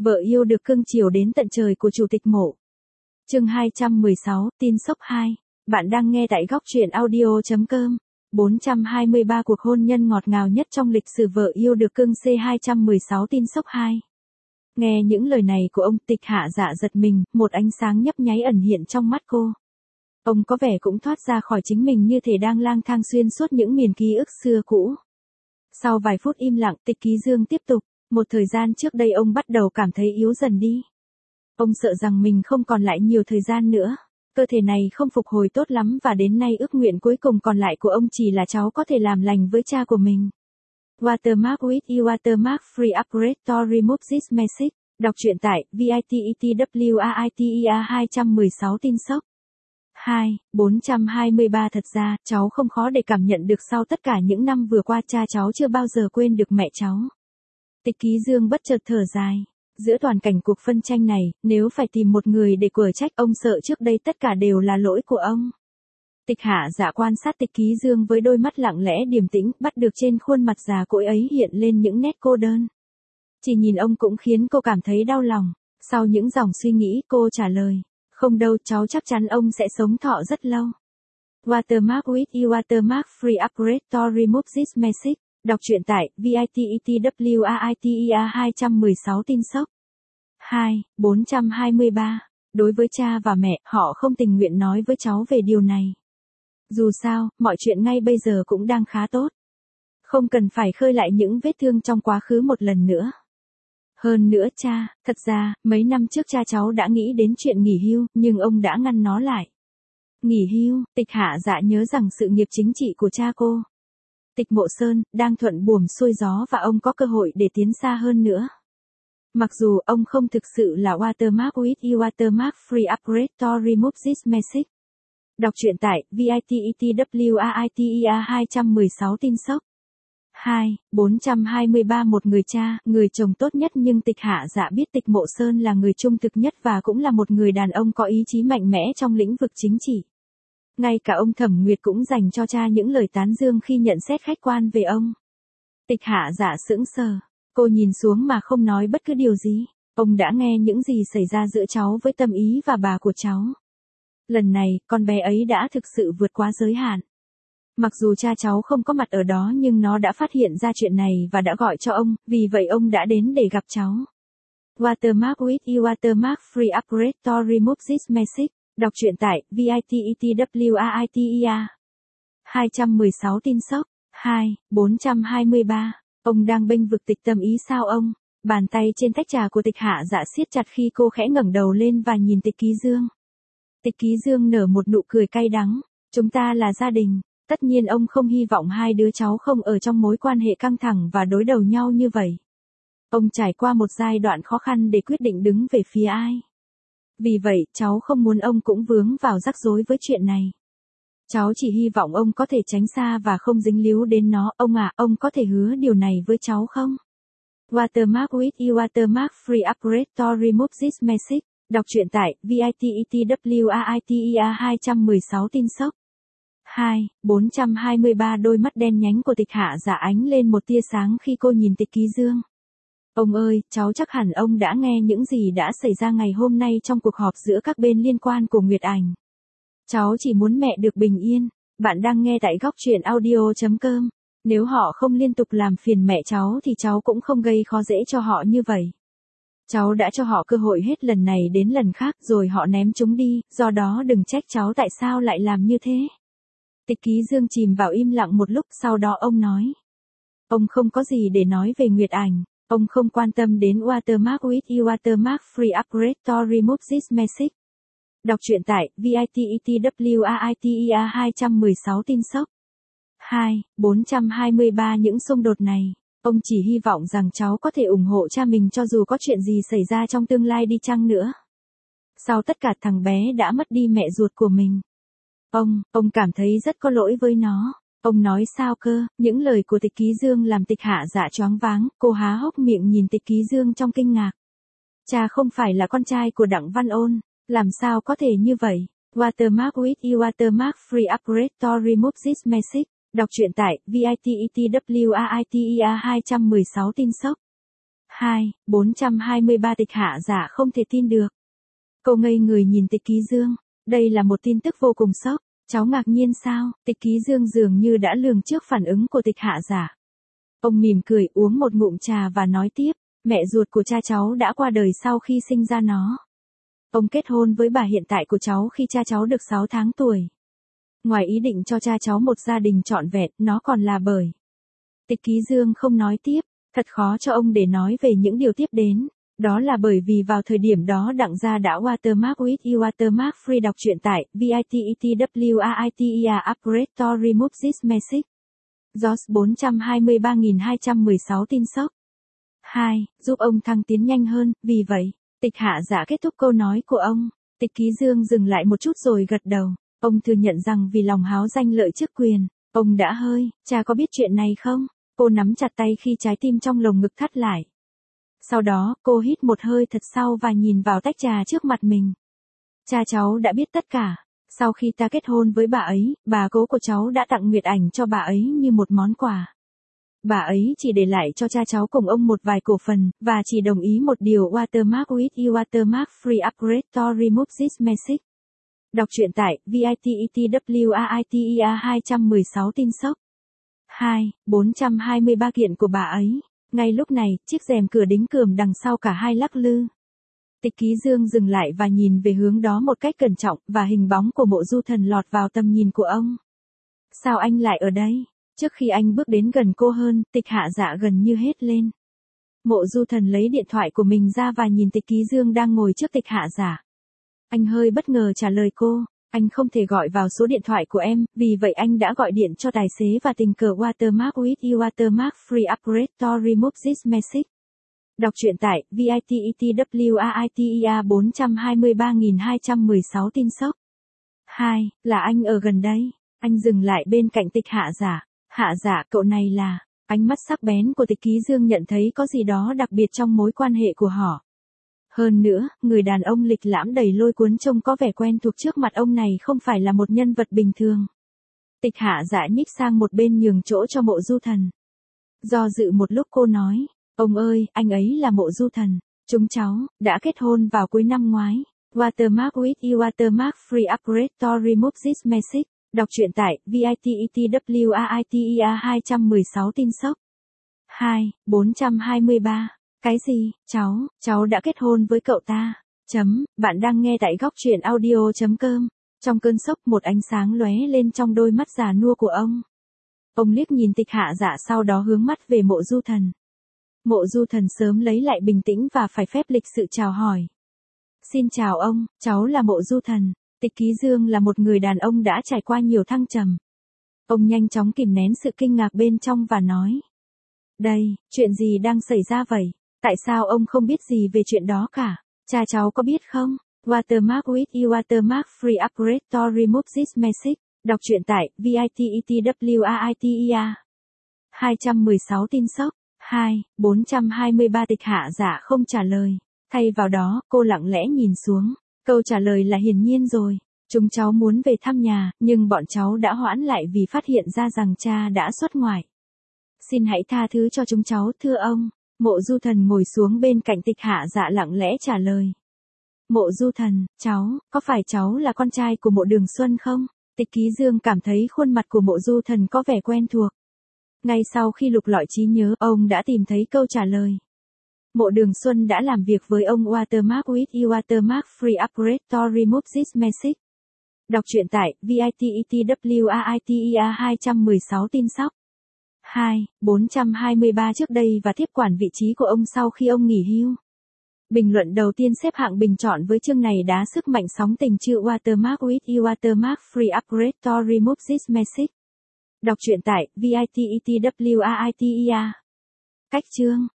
Vợ yêu được cưng chiều đến tận trời của Chủ tịch Mộ. Chương 216, tin sốc 2. Bạn đang nghe tại góc truyện audio.com. 423 cuộc hôn nhân ngọt ngào nhất trong lịch sử vợ yêu được cưng C216 tin sốc 2. Nghe những lời này của ông, Tịch Hạ Dạ giật mình, một ánh sáng nhấp nháy ẩn hiện trong mắt cô. Ông có vẻ cũng thoát ra khỏi chính mình như thể đang lang thang xuyên suốt những miền ký ức xưa cũ. Sau vài phút im lặng, Tịch Ký Dương tiếp tục. Một thời gian trước đây ông bắt đầu cảm thấy yếu dần đi. Ông sợ rằng mình không còn lại nhiều thời gian nữa. Cơ thể này không phục hồi tốt lắm và đến nay ước nguyện cuối cùng còn lại của ông chỉ là cháu có thể làm lành với cha của mình. Watermark with you Watermark free upgrade to remove this message. Đọc truyện tại VITETWAITEA 216 tin sốc. 423 Thật ra, cháu không khó để cảm nhận được sau tất cả những năm vừa qua cha cháu chưa bao giờ quên được mẹ cháu. Tịch Ký Dương bất chợt thở dài. Giữa toàn cảnh cuộc phân tranh này, nếu phải tìm một người để quở trách, ông sợ trước đây tất cả đều là lỗi của ông. Tịch Hạ Dạ quan sát Tịch Ký Dương với đôi mắt lặng lẽ điềm tĩnh, bắt được trên khuôn mặt già cỗi ấy hiện lên những nét cô đơn. Chỉ nhìn ông cũng khiến cô cảm thấy đau lòng. Sau những dòng suy nghĩ, cô trả lời. Không đâu, cháu chắc chắn ông sẽ sống thọ rất lâu. Watermark with you Watermark free upgrade to remove this message. Đọc truyện tại VITETWAITEA 216 tin sốc. 423. Đối với cha và mẹ, họ không tình nguyện nói với cháu về điều này. Dù sao, mọi chuyện ngay bây giờ cũng đang khá tốt. Không cần phải khơi lại những vết thương trong quá khứ một lần nữa. Hơn nữa cha, thật ra, mấy năm trước cha cháu đã nghĩ đến chuyện nghỉ hưu, nhưng ông đã ngăn nó lại. Nghỉ hưu, Tịch Hạ Dạ nhớ rằng sự nghiệp chính trị của cha cô, Tịch Mộ Sơn, đang thuận buồm xuôi gió và ông có cơ hội để tiến xa hơn nữa. Mặc dù ông không thực sự là Watermark with you Watermark free upgrade to remove this message. Đọc truyện tại VITETWAITEA 216 tin sốc. 423 Một người cha, người chồng tốt nhất nhưng Tịch Hạ Dạ biết Tịch Mộ Sơn là người trung thực nhất và cũng là một người đàn ông có ý chí mạnh mẽ trong lĩnh vực chính trị. Ngay cả ông Thẩm Nguyệt cũng dành cho cha những lời tán dương khi nhận xét khách quan về ông. Tịch Hạ Dạ sững sờ. Cô nhìn xuống mà không nói bất cứ điều gì. Ông đã nghe những gì xảy ra giữa cháu với Tâm Ý và bà của cháu. Lần này, con bé ấy đã thực sự vượt quá giới hạn. Mặc dù cha cháu không có mặt ở đó nhưng nó đã phát hiện ra chuyện này và đã gọi cho ông, vì vậy ông đã đến để gặp cháu. Watermark with you Watermark free upgrade to remove this message. Đọc truyện tại VITETWAITEA 216 tin sốc. 423. Ông đang bênh vực Tịch Tâm Ý sao ông? Bàn tay trên tách trà của Tịch Hạ Dạ siết chặt khi cô khẽ ngẩng đầu lên và nhìn Tịch Ký Dương. Tịch Ký Dương nở một nụ cười cay đắng. Chúng ta là gia đình. Tất nhiên ông không hy vọng hai đứa cháu không ở trong mối quan hệ căng thẳng và đối đầu nhau như vậy. Ông trải qua một giai đoạn khó khăn để quyết định đứng về phía ai. Vì vậy, cháu không muốn ông cũng vướng vào rắc rối với chuyện này. Cháu chỉ hy vọng ông có thể tránh xa và không dính líu đến nó. Ông à, ông có thể hứa điều này với cháu không? Watermark with you Watermark free upgrade to remove this message. Đọc truyện tại VITETWAITEA 216 tin sốc. 423 Đôi mắt đen nhánh của Tịch Hạ Dạ ánh lên một tia sáng khi cô nhìn Tịch Ký Dương. Ông ơi, cháu chắc hẳn ông đã nghe những gì đã xảy ra ngày hôm nay trong cuộc họp giữa các bên liên quan của Nguyệt Ảnh. Cháu chỉ muốn mẹ được bình yên. Bạn đang nghe tại góc truyện audio.com. Nếu họ không liên tục làm phiền mẹ cháu thì cháu cũng không gây khó dễ cho họ như vậy. Cháu đã cho họ cơ hội hết lần này đến lần khác rồi họ ném chúng đi, do đó đừng trách cháu tại sao lại làm như thế. Tịch Ký Dương chìm vào im lặng một lúc, sau đó ông nói. Ông không có gì để nói về Nguyệt Ảnh. Ông không quan tâm đến Watermark with you Watermark free upgrade to remove this message. Đọc truyện tại VITETWAITEA 216 tin sốc. 423 Những xung đột này, ông chỉ hy vọng rằng cháu có thể ủng hộ cha mình cho dù có chuyện gì xảy ra trong tương lai đi chăng nữa. Sau tất cả thằng bé đã mất đi mẹ ruột của mình. Ông cảm thấy rất có lỗi với nó. Ông nói sao cơ? Những lời của Tịch Ký Dương làm Tịch Hạ Dạ choáng váng, cô há hốc miệng nhìn Tịch Ký Dương trong kinh ngạc. Cha không phải là con trai của Đặng Văn Ôn, làm sao có thể như vậy? Watermark with you Watermark free upgrade to remove this message. Đọc truyện tại VITETWAITEA 216 tin sốc. 2, 423 Tịch Hạ Giả không thể tin được. Cô ngây người nhìn Tịch Ký Dương. Đây là một tin tức vô cùng sốc. Cháu ngạc nhiên sao? Tịch Ký Dương dường như đã lường trước phản ứng của Tịch Hạ Giả. Ông mỉm cười uống một ngụm trà và nói tiếp, mẹ ruột của cha cháu đã qua đời sau khi sinh ra nó. Ông kết hôn với bà hiện tại của cháu khi cha cháu được 6 tháng tuổi. Ngoài ý định cho cha cháu một gia đình trọn vẹn, nó còn là bởi. Tịch Ký Dương không nói tiếp, thật khó cho ông để nói về những điều tiếp đến. Đó là bởi vì vào thời điểm đó Đặng Gia đã watermark with you watermark free. Đọc truyện tại VITETWRITER operator remove this message. JOS 423216 tin sốc. 2. Giúp ông thăng tiến nhanh hơn, vì vậy, Tịch Hạ Giả kết thúc câu nói của ông. Tịch Ký Dương dừng lại một chút rồi gật đầu. Ông thừa nhận rằng vì lòng háo danh lợi chức quyền, ông đã hơi, cha có biết chuyện này không? Cô nắm chặt tay khi trái tim trong lồng ngực thắt lại. Sau đó, cô hít một hơi thật sâu và nhìn vào tách trà trước mặt mình. Cha cháu đã biết tất cả. Sau khi ta kết hôn với bà ấy, bà cố của cháu đã tặng nguyệt ảnh cho bà ấy như một món quà. Bà ấy chỉ để lại cho cha cháu cùng ông một vài cổ phần, và chỉ đồng ý một điều watermark with you watermark free operator remove this message. Đọc truyện tại VITETWRITER 216 tin sốc. 2, 423 kiện của bà ấy. Ngay lúc này, chiếc rèm cửa đính kườm đằng sau cả hai lắc lư. Tịch Ký Dương dừng lại và nhìn về hướng đó một cách cẩn trọng, và hình bóng của Mộ Du Thần lọt vào tầm nhìn của ông. Sao anh lại ở đây? Trước khi anh bước đến gần cô hơn, Tịch Hạ Dạ gần như hét lên. Mộ Du Thần lấy điện thoại của mình ra và nhìn Tịch Ký Dương đang ngồi trước Tịch Hạ Dạ. Anh hơi bất ngờ trả lời cô, anh không thể gọi vào số điện thoại của em, vì vậy anh đã gọi điện cho tài xế và tình cờ watermark with you watermark free operator remove this message. Đọc truyện tại VITETWRITER 423216 tin sốc. 2. Là anh ở gần đây. Anh dừng lại bên cạnh Tịch Hạ Giả. Hạ Giả, cậu này là. Ánh mắt sắc bén của Tịch Ký Dương nhận thấy có gì đó đặc biệt trong mối quan hệ của họ. Hơn nữa, người đàn ông lịch lãm đầy lôi cuốn trông có vẻ quen thuộc trước mặt ông này không phải là một nhân vật bình thường. Tịch Hạ Dạ nhích sang một bên nhường chỗ cho Mộ Du Thần. Do dự một lúc cô nói, ông ơi, anh ấy là Mộ Du Thần. Chúng cháu đã kết hôn vào cuối năm ngoái. Watermark with you watermark free operator remove this message. Đọc truyện tại VITETWRITER 216 tin sốc. 2, 423. Cái gì, cháu đã kết hôn với cậu ta. Bạn đang nghe tại góc truyện audio.com. Trong cơn sốc một ánh sáng lóe lên trong đôi mắt già nua của ông. Ông liếc nhìn Tịch Hạ Dạ sau đó hướng mắt về Mộ Du Thần. Mộ Du Thần sớm lấy lại bình tĩnh và phải phép lịch sự chào hỏi. Xin chào ông, cháu là Mộ Du Thần. Tịch Ký Dương là một người đàn ông đã trải qua nhiều thăng trầm. Ông nhanh chóng kìm nén sự kinh ngạc bên trong và nói. Đây, chuyện gì đang xảy ra vậy? Tại sao ông không biết gì về chuyện đó cả? Cha cháu có biết không? Watermark with you watermark free operator remove this message. Đọc truyện tại VITETWRITER 216 tin sốc. 2, 423 Tịch Hạ Dạ không trả lời. Thay vào đó, cô lặng lẽ nhìn xuống. Câu trả lời là hiển nhiên rồi. Chúng cháu muốn về thăm nhà, nhưng bọn cháu đã hoãn lại vì phát hiện ra rằng cha đã xuất ngoại. Xin hãy tha thứ cho chúng cháu, thưa ông. Mộ Du Thần ngồi xuống bên cạnh Tịch Hạ Dạ lặng lẽ trả lời. Mộ Du Thần, có phải cháu là con trai của Mộ Đường Xuân không? Tịch Ký Dương cảm thấy khuôn mặt của Mộ Du Thần có vẻ quen thuộc. Ngay sau khi lục lọi trí nhớ, ông đã tìm thấy câu trả lời. Mộ Đường Xuân đã làm việc với ông watermark with you watermark free operator remove this message. Đọc truyện tại VITETWRITER 216 tin sốc. 2, 423 trước đây và tiếp quản vị trí của ông sau khi ông nghỉ hưu. Bình luận đầu tiên xếp hạng bình chọn với chương này đá sức mạnh sóng tình chữ watermark with you watermark free operator remove this message. Đọc truyện tại VITETWRITER. Cách chương